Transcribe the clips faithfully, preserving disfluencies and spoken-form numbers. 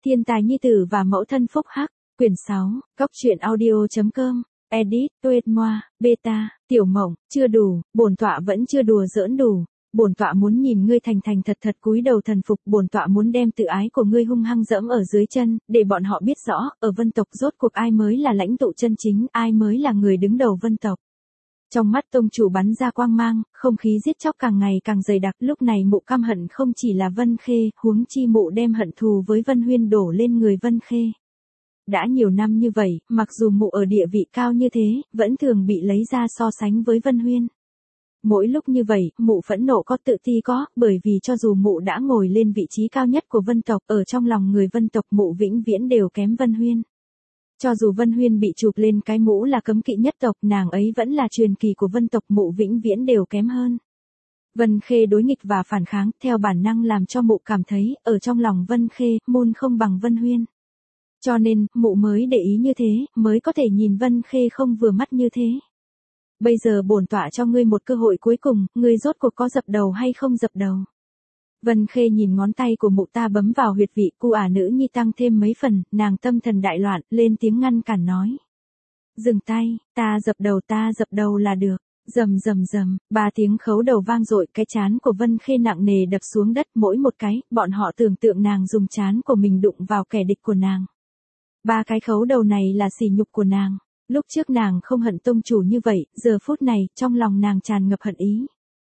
Thiên tài nhi tử và mẫu thân phúc hắc, quyển sáu, góc truyện audio chấm com, edit, tuệt moa, beta, tiểu mộng, chưa đủ, bổn tọa vẫn chưa đùa giỡn đủ. Bổn tọa muốn nhìn ngươi thành thành thật thật cúi đầu thần phục, bổn tọa muốn đem tự ái của ngươi hung hăng dẫm ở dưới chân, để bọn họ biết rõ, ở vân tộc rốt cuộc ai mới là lãnh tụ chân chính, ai mới là người đứng đầu vân tộc. Trong mắt tông chủ bắn ra quang mang, không khí giết chóc càng ngày càng dày đặc, lúc này mụ căm hận không chỉ là Vân Khê, huống chi mụ đem hận thù với Vân Huyên đổ lên người Vân Khê. Đã nhiều năm như vậy, mặc dù mụ ở địa vị cao như thế, vẫn thường bị lấy ra so sánh với Vân Huyên. Mỗi lúc như vậy, mụ phẫn nộ có tự ti có, bởi vì cho dù mụ đã ngồi lên vị trí cao nhất của vân tộc, ở trong lòng người vân tộc mụ vĩnh viễn đều kém Vân Huyên. Cho dù Vân Huyên bị chụp lên cái mũ là cấm kỵ nhất tộc, nàng ấy vẫn là truyền kỳ của vân tộc, mụ vĩnh viễn đều kém hơn. Vân Khê đối nghịch và phản kháng, theo bản năng làm cho mụ cảm thấy, ở trong lòng Vân Khê, môn không bằng Vân Huyên. Cho nên, mụ mới để ý như thế, mới có thể nhìn Vân Khê không vừa mắt như thế. Bây giờ bổn tọa cho ngươi một cơ hội cuối cùng, ngươi rốt cuộc có dập đầu hay không dập đầu. Vân Khê nhìn ngón tay của mụ ta bấm vào huyệt vị, cu ả nữ nhi tăng thêm mấy phần, nàng tâm thần đại loạn, lên tiếng ngăn cản nói. Dừng tay, ta dập đầu ta dập đầu là được. Rầm rầm rầm, ba tiếng khấu đầu vang dội, cái chán của Vân Khê nặng nề đập xuống đất mỗi một cái, bọn họ tưởng tượng nàng dùng chán của mình đụng vào kẻ địch của nàng. Ba cái khấu đầu này là sỉ nhục của nàng. Lúc trước nàng không hận tông chủ như vậy, giờ phút này, trong lòng nàng tràn ngập hận ý.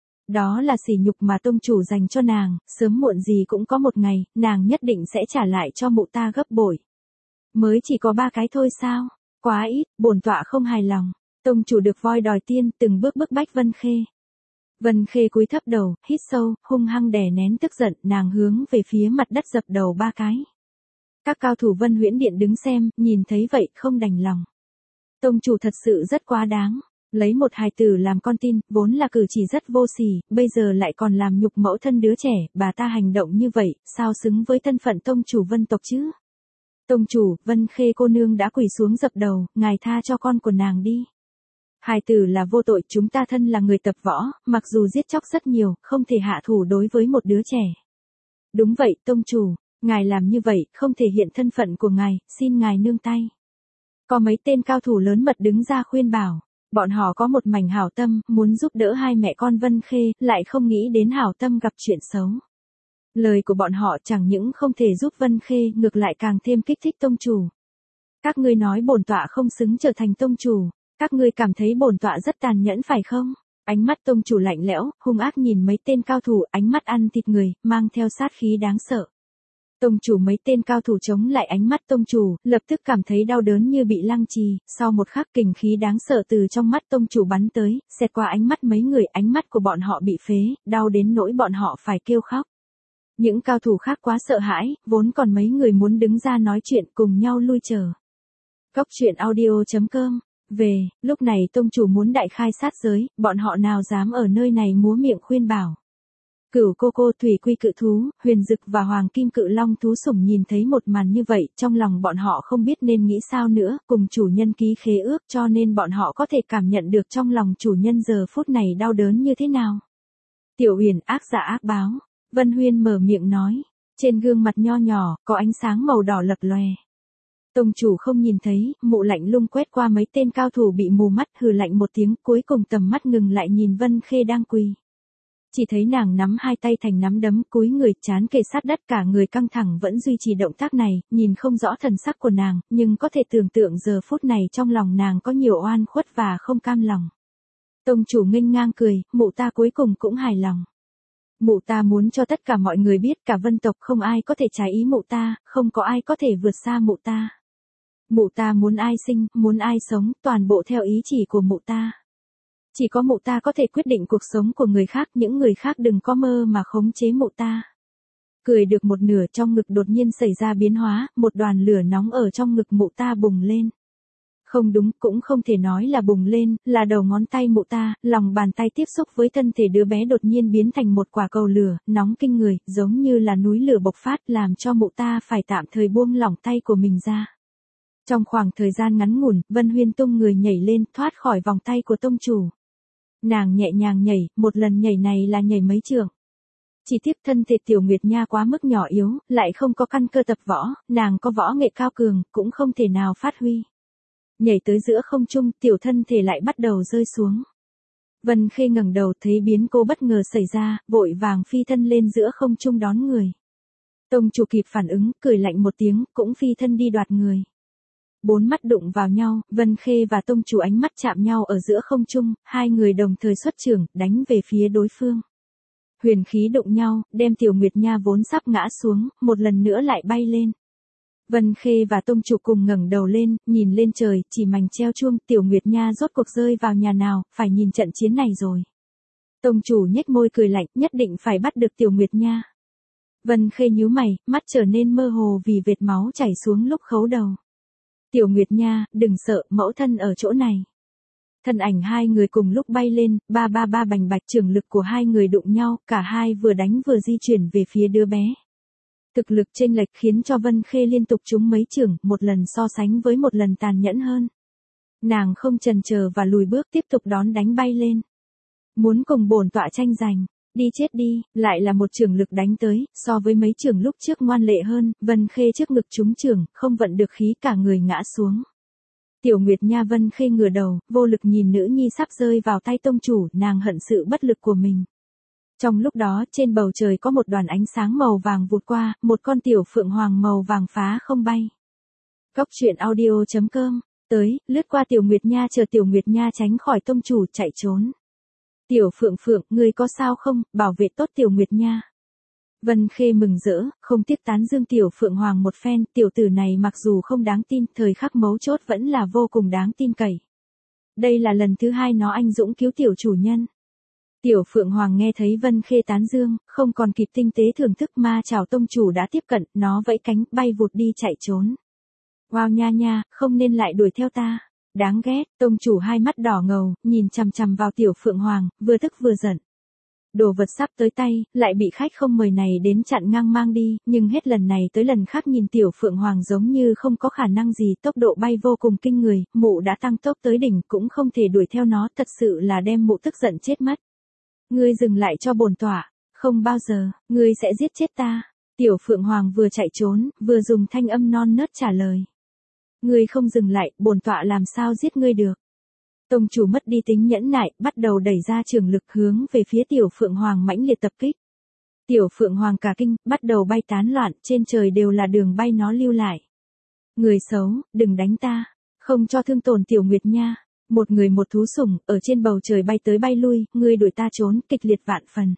Đó là sỉ nhục mà tông chủ dành cho nàng, sớm muộn gì cũng có một ngày, nàng nhất định sẽ trả lại cho mụ ta gấp bội. Mới chỉ có ba cái thôi sao? Quá ít, bổn tọa không hài lòng. Tông chủ được voi đòi tiên, từng bước bức bách Vân Khê. Vân Khê cúi thấp đầu, hít sâu, hung hăng đè nén tức giận, nàng hướng về phía mặt đất dập đầu ba cái. Các cao thủ Vân Huyễn Điện đứng xem, nhìn thấy vậy, không đành lòng. Tông chủ thật sự rất quá đáng, lấy một hài tử làm con tin, vốn là cử chỉ rất vô sỉ, bây giờ lại còn làm nhục mẫu thân đứa trẻ, bà ta hành động như vậy, sao xứng với thân phận tông chủ vân tộc chứ? Tông chủ, Vân Khê cô nương đã quỳ xuống dập đầu, ngài tha cho con của nàng đi. Hài tử là vô tội, chúng ta thân là người tập võ, mặc dù giết chóc rất nhiều, không thể hạ thủ đối với một đứa trẻ. Đúng vậy, tông chủ, ngài làm như vậy, không thể hiện thân phận của ngài, xin ngài nương tay. Có mấy tên cao thủ lớn mật đứng ra khuyên bảo, bọn họ có một mảnh hảo tâm, muốn giúp đỡ hai mẹ con Vân Khê, lại không nghĩ đến hảo tâm gặp chuyện xấu. Lời của bọn họ chẳng những không thể giúp Vân Khê, ngược lại càng thêm kích thích tông chủ. Các ngươi nói bổn tọa không xứng trở thành tông chủ, các ngươi cảm thấy bổn tọa rất tàn nhẫn phải không? Ánh mắt tông chủ lạnh lẽo, hung ác nhìn mấy tên cao thủ, ánh mắt ăn thịt người, mang theo sát khí đáng sợ. Tông chủ mấy tên cao thủ chống lại ánh mắt tông chủ, lập tức cảm thấy đau đớn như bị lăng trì, sau một khắc kình khí đáng sợ từ trong mắt tông chủ bắn tới, xẹt qua ánh mắt mấy người, ánh mắt của bọn họ bị phế, đau đến nỗi bọn họ phải kêu khóc. Những cao thủ khác quá sợ hãi, vốn còn mấy người muốn đứng ra nói chuyện cùng nhau lui chờ. Góc truyện audio chấm com, về, lúc này tông chủ muốn đại khai sát giới, bọn họ nào dám ở nơi này múa miệng khuyên bảo. Cửu cô cô thủy quy cự thú, huyền dực và hoàng kim cự long thú sủng nhìn thấy một màn như vậy, trong lòng bọn họ không biết nên nghĩ sao nữa, cùng chủ nhân ký khế ước cho nên bọn họ có thể cảm nhận được trong lòng chủ nhân giờ phút này đau đớn như thế nào. Tiểu Huyền ác giả ác báo, Vân Huyên mở miệng nói, trên gương mặt nho nhỏ, có ánh sáng màu đỏ lập lòe. Tông chủ không nhìn thấy, mụ lạnh lùng quét qua mấy tên cao thủ bị mù mắt, hừ lạnh một tiếng, cuối cùng tầm mắt ngừng lại nhìn Vân Khê đang quỳ. Chỉ thấy nàng nắm hai tay thành nắm đấm, cúi người, trán kề sát đất, cả người căng thẳng vẫn duy trì động tác này, nhìn không rõ thần sắc của nàng, nhưng có thể tưởng tượng giờ phút này trong lòng nàng có nhiều oan khuất và không cam lòng. Tông chủ nghênh ngang cười, mụ ta cuối cùng cũng hài lòng. Mụ ta muốn cho tất cả mọi người biết cả vân tộc không ai có thể trái ý mụ ta, không có ai có thể vượt xa mụ ta. Mụ ta muốn ai sinh, muốn ai sống, toàn bộ theo ý chỉ của mụ ta. Chỉ có mụ ta có thể quyết định cuộc sống của người khác, những người khác đừng có mơ mà khống chế mụ ta. Cười được một nửa, trong ngực đột nhiên xảy ra biến hóa, một đoàn lửa nóng ở trong ngực mụ ta bùng lên. Không đúng, cũng không thể nói là bùng lên, là đầu ngón tay mụ ta, lòng bàn tay tiếp xúc với thân thể đứa bé đột nhiên biến thành một quả cầu lửa, nóng kinh người, giống như là núi lửa bộc phát, làm cho mụ ta phải tạm thời buông lỏng tay của mình ra. Trong khoảng thời gian ngắn ngủn, Vân Huyên tung người nhảy lên, thoát khỏi vòng tay của tông chủ. Nàng nhẹ nhàng nhảy, một lần nhảy này là nhảy mấy trượng. Chỉ tiếc thân thể Tiểu Nguyệt Nha quá mức nhỏ yếu, lại không có căn cơ tập võ, nàng có võ nghệ cao cường, cũng không thể nào phát huy. Nhảy tới giữa không trung, tiểu thân thể lại bắt đầu rơi xuống. Vân Khê ngẩng đầu thấy biến cố bất ngờ xảy ra, vội vàng phi thân lên giữa không trung đón người. Tông chủ kịp phản ứng, cười lạnh một tiếng, cũng phi thân đi đoạt người. Bốn mắt đụng vào nhau, Vân Khê và tông chủ ánh mắt chạm nhau ở giữa không trung, hai người đồng thời xuất chưởng, đánh về phía đối phương. Huyền khí đụng nhau, đem Tiểu Nguyệt Nha vốn sắp ngã xuống, một lần nữa lại bay lên. Vân Khê và tông chủ cùng ngẩng đầu lên, nhìn lên trời, chỉ mảnh treo chuông, Tiểu Nguyệt Nha rốt cuộc rơi vào nhà nào, phải nhìn trận chiến này rồi. Tông chủ nhếch môi cười lạnh, nhất định phải bắt được Tiểu Nguyệt Nha. Vân Khê nhíu mày, mắt trở nên mơ hồ vì vệt máu chảy xuống lúc khấu đầu. Tiểu Nguyệt Nha, đừng sợ, mẫu thân ở chỗ này. Thân ảnh hai người cùng lúc bay lên, ba ba ba bành bạch, trường lực của hai người đụng nhau, cả hai vừa đánh vừa di chuyển về phía đứa bé. Thực lực chênh lệch khiến cho Vân Khê liên tục trúng mấy chưởng, một lần so sánh với một lần tàn nhẫn hơn. Nàng không chần chờ và lùi bước tiếp tục đón đánh bay lên. Muốn cùng bổn tọa tranh giành, đi chết đi, lại là một chưởng lực đánh tới, so với mấy chưởng lúc trước ngoan lệ hơn, Vân Khê trước ngực trúng chưởng, không vận được khí cả người ngã xuống. Tiểu Nguyệt Nha Vân Khê ngửa đầu, vô lực nhìn nữ nhi sắp rơi vào tay tông chủ, nàng hận sự bất lực của mình. Trong lúc đó, trên bầu trời có một đoàn ánh sáng màu vàng vụt qua, một con tiểu phượng hoàng màu vàng phá không bay. Cốc truyện audio chấm com, tới, lướt qua Tiểu Nguyệt Nha chờ Tiểu Nguyệt Nha tránh khỏi tông chủ chạy trốn. Tiểu Phượng Phượng, ngươi có sao không, bảo vệ tốt Tiểu Nguyệt Nha. Vân Khê mừng rỡ, không tiếc tán dương Tiểu Phượng Hoàng một phen, tiểu tử này mặc dù không đáng tin, thời khắc mấu chốt vẫn là vô cùng đáng tin cậy. Đây là lần thứ hai nó anh dũng cứu tiểu chủ nhân. Tiểu Phượng Hoàng nghe thấy Vân Khê tán dương, không còn kịp tinh tế thưởng thức ma chảo tông chủ đã tiếp cận, nó vẫy cánh, bay vụt đi chạy trốn. Wow nha nha, không nên lại đuổi theo ta. Đáng ghét, tông chủ hai mắt đỏ ngầu, nhìn chằm chằm vào Tiểu Phượng Hoàng, vừa tức vừa giận. Đồ vật sắp tới tay, lại bị khách không mời này đến chặn ngang mang đi, nhưng hết lần này tới lần khác nhìn Tiểu Phượng Hoàng giống như không có khả năng gì, tốc độ bay vô cùng kinh người, mụ đã tăng tốc tới đỉnh cũng không thể đuổi theo nó, thật sự là đem mụ tức giận chết mất. Ngươi dừng lại cho bổn tọa, không bao giờ, ngươi sẽ giết chết ta. Tiểu Phượng Hoàng vừa chạy trốn, vừa dùng thanh âm non nớt trả lời. Ngươi không dừng lại, bổn tọa làm sao giết ngươi được. Tông chủ mất đi tính nhẫn nại, bắt đầu đẩy ra trường lực hướng về phía Tiểu Phượng Hoàng mãnh liệt tập kích. Tiểu Phượng Hoàng cả kinh, bắt đầu bay tán loạn, trên trời đều là đường bay nó lưu lại. Người xấu, đừng đánh ta, không cho thương tổn Tiểu Nguyệt Nha. Một người một thú sủng, ở trên bầu trời bay tới bay lui, ngươi đuổi ta trốn, kịch liệt vạn phần.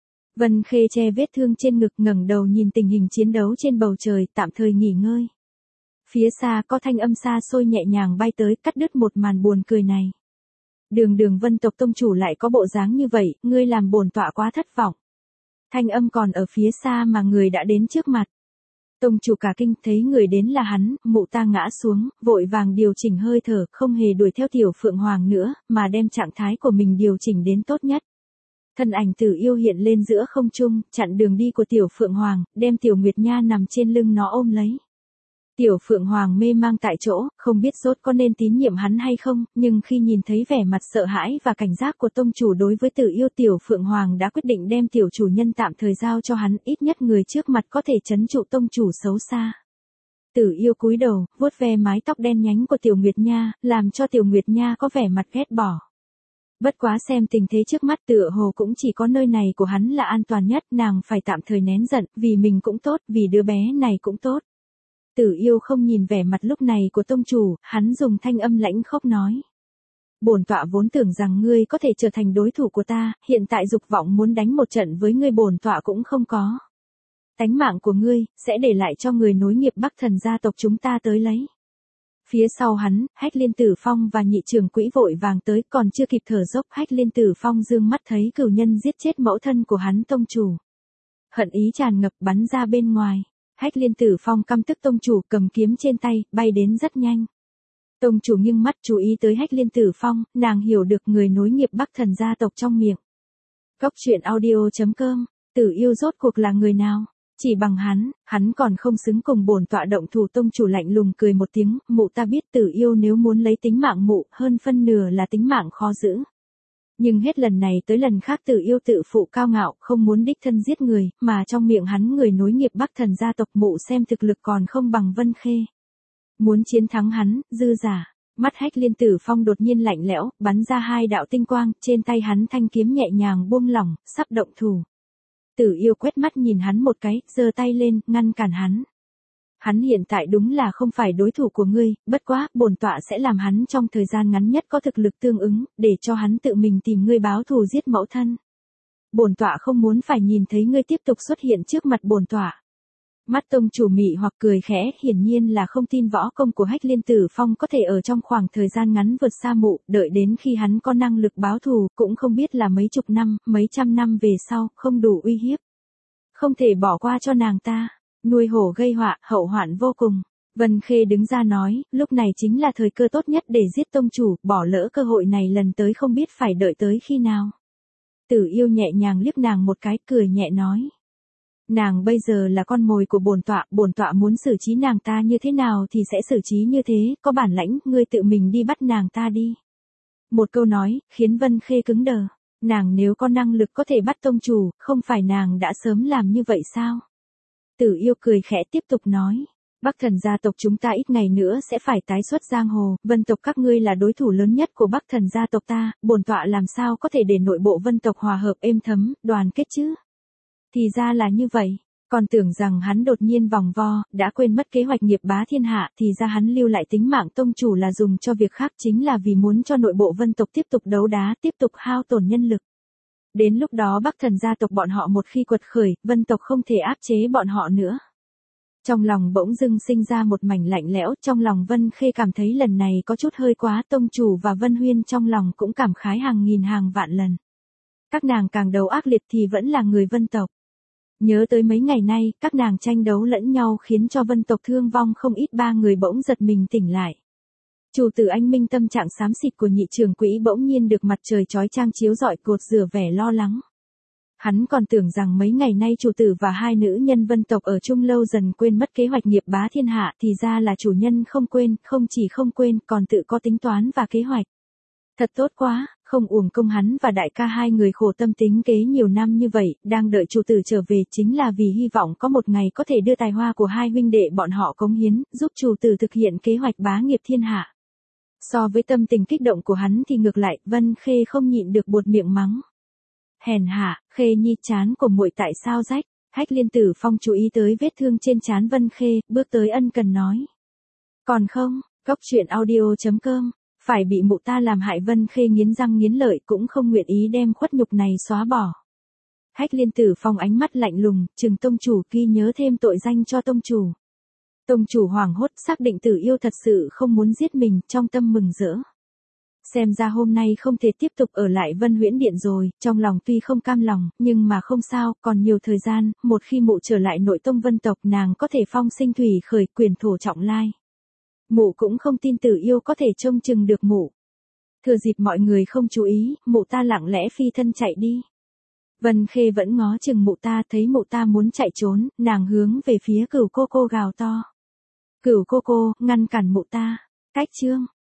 Vân Khê che vết thương trên ngực, ngẩng đầu nhìn tình hình chiến đấu trên bầu trời, tạm thời nghỉ ngơi. Phía xa có thanh âm xa xôi nhẹ nhàng bay tới, cắt đứt một màn buồn cười này. Đường đường Vân tộc tông chủ lại có bộ dáng như vậy, ngươi làm bổn tọa quá thất vọng. Thanh âm còn ở phía xa mà người đã đến trước mặt. Tông chủ cả kinh thấy người đến là hắn, mụ ta ngã xuống, vội vàng điều chỉnh hơi thở, không hề đuổi theo Tiểu Phượng Hoàng nữa, mà đem trạng thái của mình điều chỉnh đến tốt nhất. Thân ảnh Tử Yêu hiện lên giữa không trung, chặn đường đi của Tiểu Phượng Hoàng, đem Tiểu Nguyệt Nha nằm trên lưng nó ôm lấy. Tiểu Phượng Hoàng mê mang tại chỗ, không biết rốt có nên tín nhiệm hắn hay không, nhưng khi nhìn thấy vẻ mặt sợ hãi và cảnh giác của tông chủ đối với Tử Yêu, Tiểu Phượng Hoàng đã quyết định đem tiểu chủ nhân tạm thời giao cho hắn, ít nhất người trước mặt có thể trấn trụ tông chủ xấu xa. Tử Yêu cúi đầu, vuốt ve mái tóc đen nhánh của Tiểu Nguyệt Nha, làm cho Tiểu Nguyệt Nha có vẻ mặt ghét bỏ. Bất quá xem tình thế trước mắt tựa hồ cũng chỉ có nơi này của hắn là an toàn nhất, nàng phải tạm thời nén giận, vì mình cũng tốt, vì đứa bé này cũng tốt. Tử Yêu không nhìn vẻ mặt lúc này của tông chủ, hắn dùng thanh âm lãnh khốc nói. Bổn tọa vốn tưởng rằng ngươi có thể trở thành đối thủ của ta, hiện tại dục vọng muốn đánh một trận với ngươi bổn tọa cũng không có. Tánh mạng của ngươi, sẽ để lại cho người nối nghiệp Bắc Thần gia tộc chúng ta tới lấy. Phía sau hắn, Hách Liên Tử Phong và nhị trưởng quỹ vội vàng tới, còn chưa kịp thở dốc, Hách Liên Tử Phong dương mắt thấy cửu nhân giết chết mẫu thân của hắn tông chủ. Hận ý tràn ngập bắn ra bên ngoài. Hách Liên Tử Phong căm tức tông chủ cầm kiếm trên tay, bay đến rất nhanh. Tông chủ nghiêng mắt chú ý tới Hách Liên Tử Phong, nàng hiểu được người nối nghiệp Bắc Thần gia tộc trong miệng. Cốc truyện audio chấm com, Tử Yêu rốt cuộc là người nào? Chỉ bằng hắn, hắn còn không xứng cùng bổn tọa động thủ. Tông chủ lạnh lùng cười một tiếng, mụ ta biết Tử Yêu nếu muốn lấy tính mạng mụ, hơn phân nửa là tính mạng khó giữ. Nhưng hết lần này tới lần khác Tử Yêu tự phụ cao ngạo, không muốn đích thân giết người, mà trong miệng hắn người nối nghiệp Bắc Thần gia tộc mụ xem thực lực còn không bằng Vân Khê. Muốn chiến thắng hắn, dư giả. Mắt Hách Liên Tử Phong đột nhiên lạnh lẽo, bắn ra hai đạo tinh quang, trên tay hắn thanh kiếm nhẹ nhàng buông lỏng, sắp động thủ. Tử Yêu quét mắt nhìn hắn một cái, giơ tay lên, ngăn cản hắn. Hắn hiện tại đúng là không phải đối thủ của ngươi, bất quá, bổn tọa sẽ làm hắn trong thời gian ngắn nhất có thực lực tương ứng, để cho hắn tự mình tìm ngươi báo thù giết mẫu thân. Bổn tọa không muốn phải nhìn thấy ngươi tiếp tục xuất hiện trước mặt bổn tọa. Mắt tông chủ mị hoặc cười khẽ, hiển nhiên là không tin võ công của Hách Liên Tử Phong có thể ở trong khoảng thời gian ngắn vượt xa mụ, đợi đến khi hắn có năng lực báo thù, cũng không biết là mấy chục năm, mấy trăm năm về sau, không đủ uy hiếp. Không thể bỏ qua cho nàng ta, nuôi hổ gây họa, hậu hoạn vô cùng. Vân Khê đứng ra nói, lúc này chính là thời cơ tốt nhất để giết tông chủ, bỏ lỡ cơ hội này lần tới không biết phải đợi tới khi nào. Tử Yêu nhẹ nhàng liếc nàng một cái, cười nhẹ nói. Nàng bây giờ là con mồi của bổn tọa, bổn tọa muốn xử trí nàng ta như thế nào thì sẽ xử trí như thế, có bản lãnh, ngươi tự mình đi bắt nàng ta đi. Một câu nói, khiến Vân Khê cứng đờ. Nàng nếu có năng lực có thể bắt tông chủ, không phải nàng đã sớm làm như vậy sao? Tử Yêu cười khẽ tiếp tục nói. Bắc Thần gia tộc chúng ta ít ngày nữa sẽ phải tái xuất giang hồ, Vân tộc các ngươi là đối thủ lớn nhất của Bắc Thần gia tộc ta, bổn tọa làm sao có thể để nội bộ Vân tộc hòa hợp êm thấm, đoàn kết chứ? Thì ra là như vậy, còn tưởng rằng hắn đột nhiên vòng vo, đã quên mất kế hoạch nghiệp bá thiên hạ, thì ra hắn lưu lại tính mạng tông chủ là dùng cho việc khác, chính là vì muốn cho nội bộ Vân tộc tiếp tục đấu đá, tiếp tục hao tổn nhân lực. Đến lúc đó Bắc Thần gia tộc bọn họ một khi quật khởi, Vân tộc không thể áp chế bọn họ nữa. Trong lòng bỗng dưng sinh ra một mảnh lạnh lẽo, trong lòng Vân Khê cảm thấy lần này có chút hơi quá, tông chủ và Vân Huyên trong lòng cũng cảm khái hàng nghìn hàng vạn lần. Các nàng càng đấu ác liệt thì vẫn là người Vân tộc. Nhớ tới mấy ngày nay, các nàng tranh đấu lẫn nhau khiến cho Vân tộc thương vong không ít, ba người bỗng giật mình tỉnh lại. Chủ tử anh minh tâm trạng xám xịt của nhị trưởng quỹ bỗng nhiên được mặt trời chói chang chiếu rọi, cột rửa vẻ lo lắng. Hắn còn tưởng rằng mấy ngày nay chủ tử và hai nữ nhân Vân tộc ở chung lâu dần quên mất kế hoạch nghiệp bá thiên hạ, thì ra là chủ nhân không quên, không chỉ không quên, còn tự có tính toán và kế hoạch. Thật tốt quá, không uổng công hắn và đại ca hai người khổ tâm tính kế nhiều năm như vậy, đang đợi chủ tử trở về chính là vì hy vọng có một ngày có thể đưa tài hoa của hai huynh đệ bọn họ cống hiến, giúp chủ tử thực hiện kế hoạch bá nghiệp thiên hạ. So với tâm tình kích động của hắn thì ngược lại, Vân Khê không nhịn được buột miệng mắng. Hèn hạ, Khê nhi trán của muội tại sao rách? Hách Liên Tử Phong chú ý tới vết thương trên trán Vân Khê, bước tới ân cần nói. Còn không, Cốc Truyện Audio chấm com. Phải bị mụ ta làm hại, Vân Khê nghiến răng nghiến lợi cũng không nguyện ý đem khuất nhục này xóa bỏ. Hách Liên Tử Phong ánh mắt lạnh lùng, trừng tông chủ ghi nhớ thêm tội danh cho tông chủ. Tông chủ hoảng hốt xác định Tử Yêu thật sự không muốn giết mình, trong tâm mừng rỡ. Xem ra hôm nay không thể tiếp tục ở lại Vân Huyễn Điện rồi, trong lòng tuy không cam lòng, nhưng mà không sao, còn nhiều thời gian, một khi mụ trở lại nội tông Vân tộc nàng có thể phong sinh thủy khởi, quyền thổ trọng lai. Mụ cũng không tin Tử Yêu có thể trông chừng được mụ. Thừa dịp mọi người không chú ý, mụ ta lặng lẽ phi thân chạy đi. Vân Khê vẫn ngó chừng mụ ta, thấy mụ ta muốn chạy trốn, nàng hướng về phía Cửu cô cô gào to. Cửu cô cô, ngăn cản mụ ta. Cách chương.